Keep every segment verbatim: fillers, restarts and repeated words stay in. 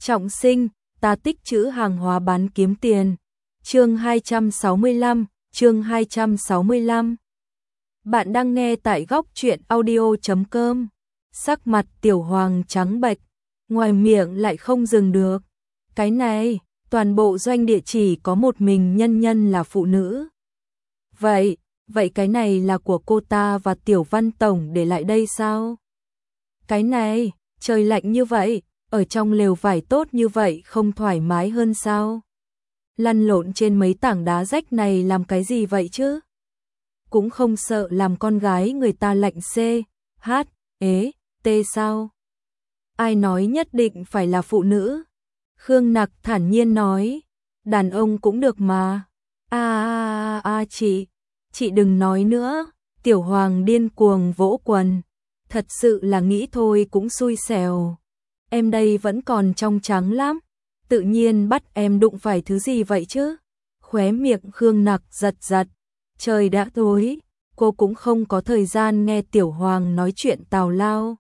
Trọng sinh, ta tích trữ hàng hóa bán kiếm tiền. Chương hai trăm sáu mươi lăm, chương hai trăm sáu mươi lăm. Bạn đang nghe tại góc truyện audio chấm com. Sắc mặt Tiểu Hoàng trắng bệch, ngoài miệng lại không dừng được. Cái này, toàn bộ doanh địa chỉ có một mình nhân nhân là phụ nữ. Vậy, vậy cái này là của cô ta và Tiểu Văn Tổng để lại đây sao? Cái này, trời lạnh như vậy, ở trong lều vải tốt như vậy không thoải mái hơn sao? Lăn lộn trên mấy tảng đá rách này làm cái gì vậy chứ? Cũng không sợ làm con gái người ta lạnh C, H, ế, T sao? Ai nói nhất định phải là phụ nữ? Khương Nặc thản nhiên nói, đàn ông cũng được mà. A a a chị, chị đừng nói nữa. Tiểu Hoàng điên cuồng vỗ quần. Thật sự là nghĩ thôi cũng xui xẻo. Em đây vẫn còn trong trắng lắm. Tự nhiên bắt em đụng phải thứ gì vậy chứ? Khóe miệng Khương Nặc giật giật. Trời đã tối, cô cũng không có thời gian nghe Tiểu Hoàng nói chuyện tào lao.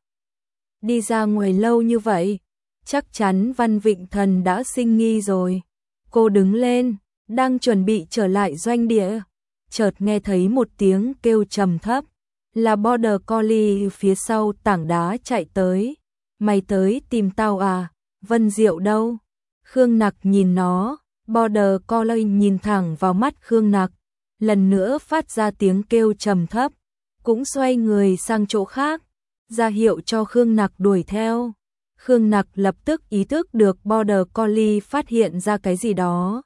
Đi ra ngoài lâu như vậy, chắc chắn Văn Vịnh Thần đã sinh nghi rồi. Cô đứng lên, đang chuẩn bị trở lại doanh địa, chợt nghe thấy một tiếng kêu trầm thấp, là Border Collie phía sau tảng đá chạy tới. Mày tới tìm tao à? Vân Diệu đâu? Khương Nặc nhìn nó, Border Collie nhìn thẳng vào mắt Khương Nặc, lần nữa phát ra tiếng kêu trầm thấp, cũng xoay người sang chỗ khác, ra hiệu cho Khương Nặc đuổi theo. Khương Nặc lập tức ý thức được Border Collie phát hiện ra cái gì đó,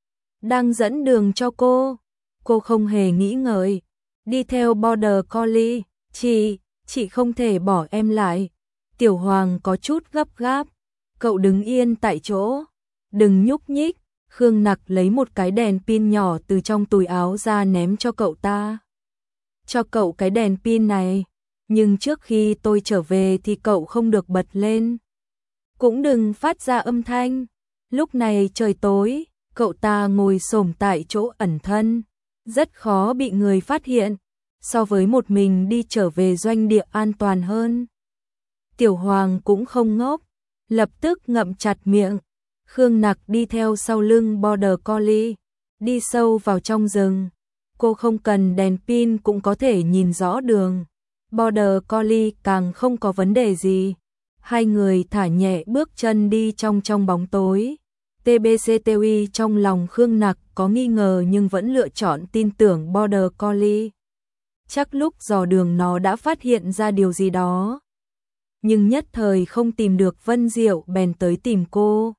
đang dẫn đường cho cô. Cô không hề nghĩ ngợi, đi theo Border Collie. Chị, chị không thể bỏ em lại. Tiểu Hoàng có chút gấp gáp. Cậu đứng yên tại chỗ, đừng nhúc nhích. Khương Nặc lấy một cái đèn pin nhỏ từ trong túi áo ra ném cho cậu ta. Cho cậu cái đèn pin này, nhưng trước khi tôi trở về thì cậu không được bật lên. Cũng đừng phát ra âm thanh. Lúc này trời tối, cậu ta ngồi xổm tại chỗ ẩn thân, rất khó bị người phát hiện, so với một mình đi trở về doanh địa an toàn hơn. Tiểu Hoàng cũng không ngốc, lập tức ngậm chặt miệng. Khương Nặc đi theo sau lưng Border Collie, đi sâu vào trong rừng. Cô không cần đèn pin cũng có thể nhìn rõ đường. Border Collie càng không có vấn đề gì. Hai người thả nhẹ bước chân đi trong trong bóng tối. tê bê xê tê i trong lòng Khương Nặc có nghi ngờ nhưng vẫn lựa chọn tin tưởng Border Collie. Chắc lúc dò đường nó đã phát hiện ra điều gì đó. Nhưng nhất thời không tìm được Vân Diệu bèn tới tìm cô.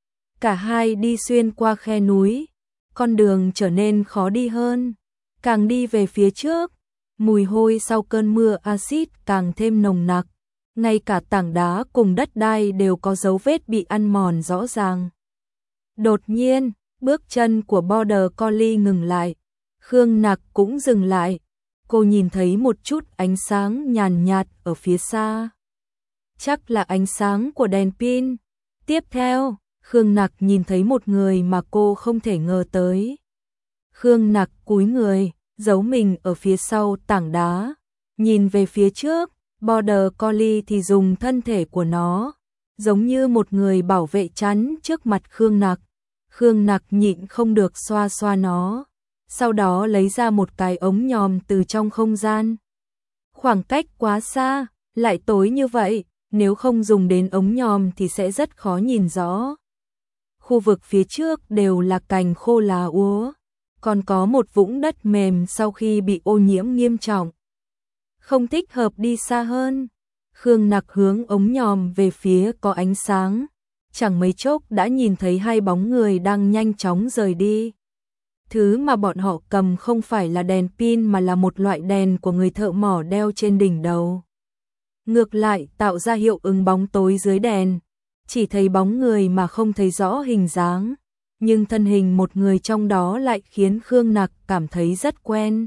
Cả hai đi xuyên qua khe núi, con đường trở nên khó đi hơn. Càng đi về phía trước, mùi hôi sau cơn mưa axit càng thêm nồng nặc. Ngay cả tảng đá cùng đất đai đều có dấu vết bị ăn mòn rõ ràng. Đột nhiên, bước chân của Border Collie ngừng lại. Khương Nặc cũng dừng lại. Cô nhìn thấy một chút ánh sáng nhàn nhạt ở phía xa. Chắc là ánh sáng của đèn pin. Tiếp theo, Khương Nặc nhìn thấy một người mà cô không thể ngờ tới. Khương Nặc cúi người, giấu mình ở phía sau tảng đá, nhìn về phía trước. Border Collie thì dùng thân thể của nó, giống như một người bảo vệ chắn trước mặt Khương Nặc. Khương Nặc nhịn không được xoa xoa nó, sau đó lấy ra một cái ống nhòm từ trong không gian. Khoảng cách quá xa, lại tối như vậy, nếu không dùng đến ống nhòm thì sẽ rất khó nhìn rõ. Khu vực phía trước đều là cành khô lá úa, còn có một vũng đất mềm sau khi bị ô nhiễm nghiêm trọng. Không thích hợp đi xa hơn. Khương Nặc hướng ống nhòm về phía có ánh sáng, chẳng mấy chốc đã nhìn thấy hai bóng người đang nhanh chóng rời đi. Thứ mà bọn họ cầm không phải là đèn pin mà là một loại đèn của người thợ mỏ đeo trên đỉnh đầu. Ngược lại tạo ra hiệu ứng bóng tối dưới đèn, chỉ thấy bóng người mà không thấy rõ hình dáng, nhưng thân hình một người trong đó lại khiến Khương Nặc cảm thấy rất quen.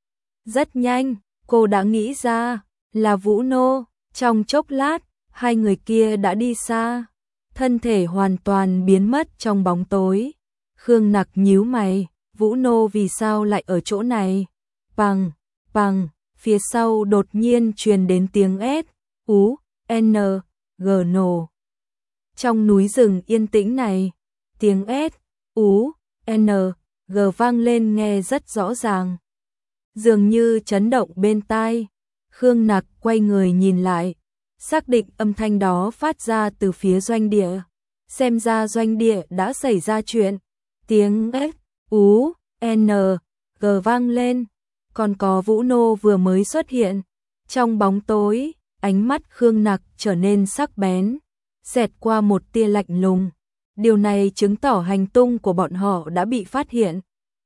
Rất nhanh, cô đã nghĩ ra, là Vũ Nô. Trong chốc lát, hai người kia đã đi xa, thân thể hoàn toàn biến mất trong bóng tối. Khương Nặc nhíu mày, Vũ Nô vì sao lại ở chỗ này? Bằng, bằng, phía sau đột nhiên truyền đến tiếng S, U, N, G nổ. Trong núi rừng yên tĩnh này, tiếng S, U, N, G vang lên nghe rất rõ ràng. Dường như chấn động bên tai. Khương Nặc quay người nhìn lại, xác định âm thanh đó phát ra từ phía doanh địa. Xem ra doanh địa đã xảy ra chuyện. Tiếng S, U, N, G vang lên. Còn có Vũ Nô vừa mới xuất hiện. Trong bóng tối, ánh mắt Khương Nặc trở nên sắc bén, xẹt qua một tia lạnh lùng. Điều này chứng tỏ hành tung của bọn họ đã bị phát hiện.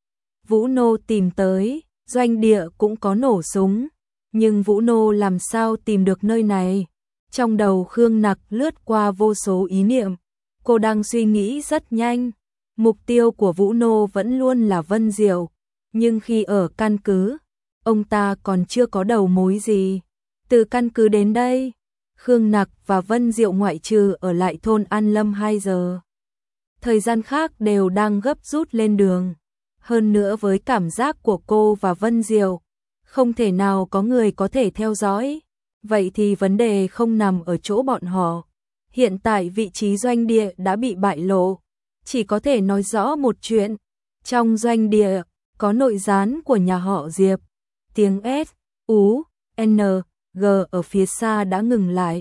Vũ Nô tìm tới, doanh địa cũng có nổ súng. Nhưng Vũ Nô làm sao tìm được nơi này? Trong đầu Khương Nặc lướt qua vô số ý niệm. Cô đang suy nghĩ rất nhanh. Mục tiêu của Vũ Nô vẫn luôn là Vân Diệu. Nhưng khi ở căn cứ, ông ta còn chưa có đầu mối gì. Từ căn cứ đến đây, Khương Nặc và Vân Diệu ngoại trừ ở lại thôn An Lâm hai giờ. Thời gian khác đều đang gấp rút lên đường. Hơn nữa với cảm giác của cô và Vân Diệu, không thể nào có người có thể theo dõi. Vậy thì vấn đề không nằm ở chỗ bọn họ. Hiện tại vị trí doanh địa đã bị bại lộ. Chỉ có thể nói rõ một chuyện. Trong doanh địa, có nội gián của nhà họ Diệp. Tiếng S, U, N, G ở phía xa đã ngừng lại.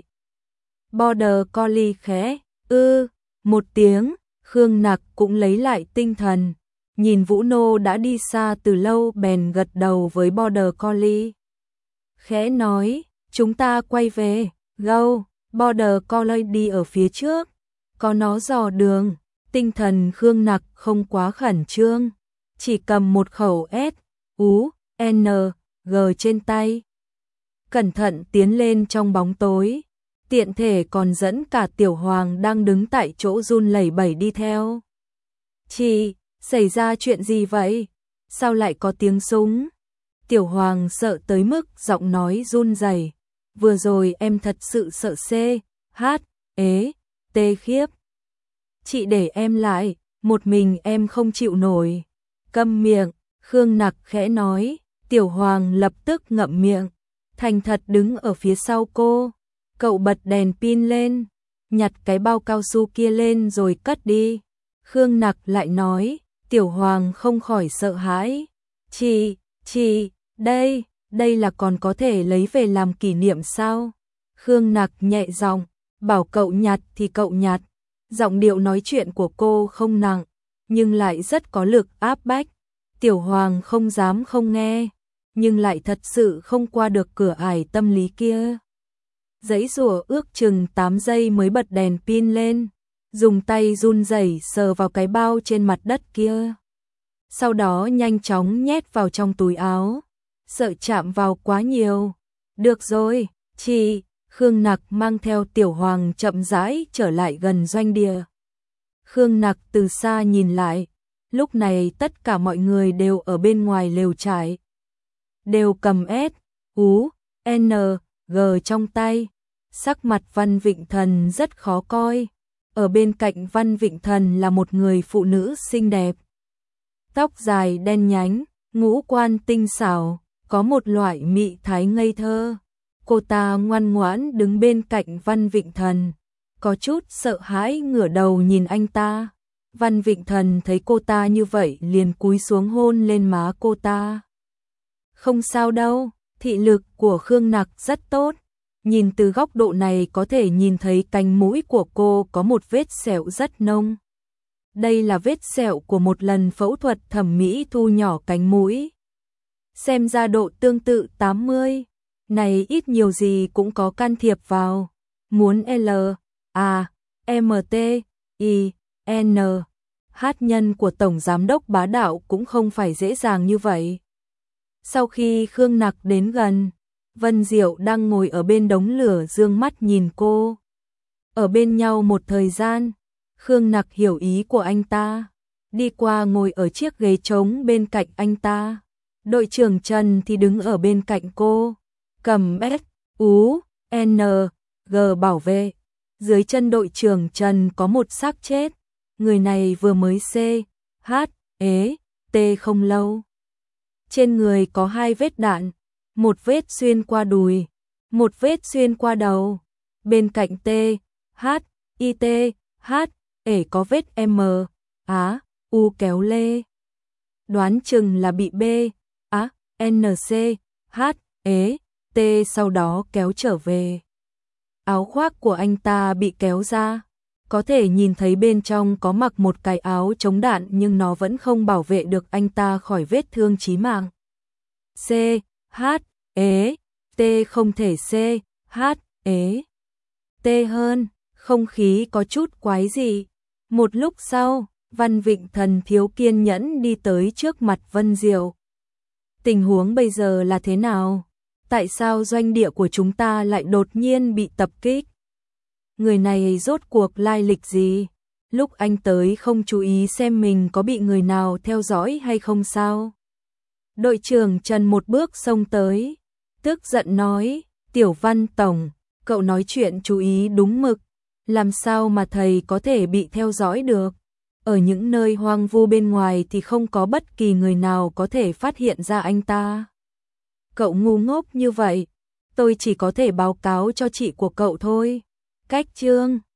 Border Collie khẽ, ư, một tiếng, Khương Nặc cũng lấy lại tinh thần. Nhìn Vũ Nô đã đi xa từ lâu bèn gật đầu với Border Collie. Khẽ nói, chúng ta quay về, go, Border Collie đi ở phía trước. Có nó dò đường, tinh thần Khương Nặc không quá khẩn trương. Chỉ cầm một khẩu S, U, N, G trên tay. Cẩn thận tiến lên trong bóng tối. Tiện thể còn dẫn cả Tiểu Hoàng đang đứng tại chỗ run lẩy bẩy đi theo. Chị, xảy ra chuyện gì vậy? Sao lại có tiếng súng? Tiểu Hoàng sợ tới mức giọng nói run rẩy. Vừa rồi em thật sự sợ C, H, ế, T khiếp. Chị để em lại, một mình em không chịu nổi. Câm miệng, Khương Nặc khẽ nói. Tiểu Hoàng lập tức ngậm miệng, thành thật đứng ở phía sau cô. Cậu bật đèn pin lên, nhặt cái bao cao su kia lên rồi cất đi. Khương Nặc lại nói, Tiểu Hoàng không khỏi sợ hãi. Chị, chị, đây, đây là còn có thể lấy về làm kỷ niệm sao? Khương Nặc nhẹ giọng, bảo cậu nhặt thì cậu nhặt. Giọng điệu nói chuyện của cô không nặng, nhưng lại rất có lực áp bách. Tiểu Hoàng không dám không nghe, nhưng lại thật sự không qua được cửa ải tâm lý kia. Giãy giụa ước chừng tám giây mới bật đèn pin lên, dùng tay run rẩy sờ vào cái bao trên mặt đất kia. Sau đó nhanh chóng nhét vào trong túi áo, sợ chạm vào quá nhiều. Được rồi, chị, Khương Nặc mang theo Tiểu Hoàng chậm rãi trở lại gần doanh địa. Khương Nặc từ xa nhìn lại, lúc này tất cả mọi người đều ở bên ngoài lều trại. Đều cầm S, U, N, G trong tay. Sắc mặt Văn Vịnh Thần rất khó coi. Ở bên cạnh Văn Vịnh Thần là một người phụ nữ xinh đẹp. Tóc dài đen nhánh, ngũ quan tinh xảo, có một loại mị thái ngây thơ. Cô ta ngoan ngoãn đứng bên cạnh Văn Vịnh Thần, có chút sợ hãi ngửa đầu nhìn anh ta. Văn Vịnh Thần thấy cô ta như vậy liền cúi xuống hôn lên má cô ta. Không sao đâu, thị lực của Khương Nặc rất tốt. Nhìn từ góc độ này có thể nhìn thấy cánh mũi của cô có một vết sẹo rất nông. Đây là vết sẹo của một lần phẫu thuật thẩm mỹ thu nhỏ cánh mũi. Xem ra độ tương tự tám mươi, này ít nhiều gì cũng có can thiệp vào. Muốn L, A, M, T, I, N, H nhân của Tổng Giám đốc Bá Đạo cũng không phải dễ dàng như vậy. Sau khi Khương Nặc đến gần, Vân Diệu đang ngồi ở bên đống lửa dương mắt nhìn cô. Ở bên nhau một thời gian, Khương Nặc hiểu ý của anh ta, đi qua ngồi ở chiếc ghế trống bên cạnh anh ta. Đội trưởng Trần thì đứng ở bên cạnh cô, cầm S, U, N, G bảo vệ. Dưới chân đội trưởng Trần có một xác chết, người này vừa mới C, H, ế, T không lâu. Trên người có hai vết đạn, một vết xuyên qua đùi, một vết xuyên qua đầu. Bên cạnh T, H, I T, H, ể có vết M, Á, U kéo lê. Đoán chừng là bị B, Á, N C, H, ế, T sau đó kéo trở về. Áo khoác của anh ta bị kéo ra. Có thể nhìn thấy bên trong có mặc một cái áo chống đạn nhưng nó vẫn không bảo vệ được anh ta khỏi vết thương chí mạng. C, H, ế, T không thể C, H, ế. T hơn, không khí có chút quái dị. Một lúc sau, Văn Vịnh Thần thiếu kiên nhẫn đi tới trước mặt Vân Diệu. Tình huống bây giờ là thế nào? Tại sao doanh địa của chúng ta lại đột nhiên bị tập kích? Người này rốt cuộc lai lịch gì? Lúc anh tới không chú ý xem mình có bị người nào theo dõi hay không sao? Đội trưởng Trần một bước xông tới, tức giận nói, Tiểu Văn Tổng, cậu nói chuyện chú ý đúng mực, làm sao mà thầy có thể bị theo dõi được? Ở những nơi hoang vu bên ngoài thì không có bất kỳ người nào có thể phát hiện ra anh ta. Cậu ngu ngốc như vậy, tôi chỉ có thể báo cáo cho chị của cậu thôi. Cách chương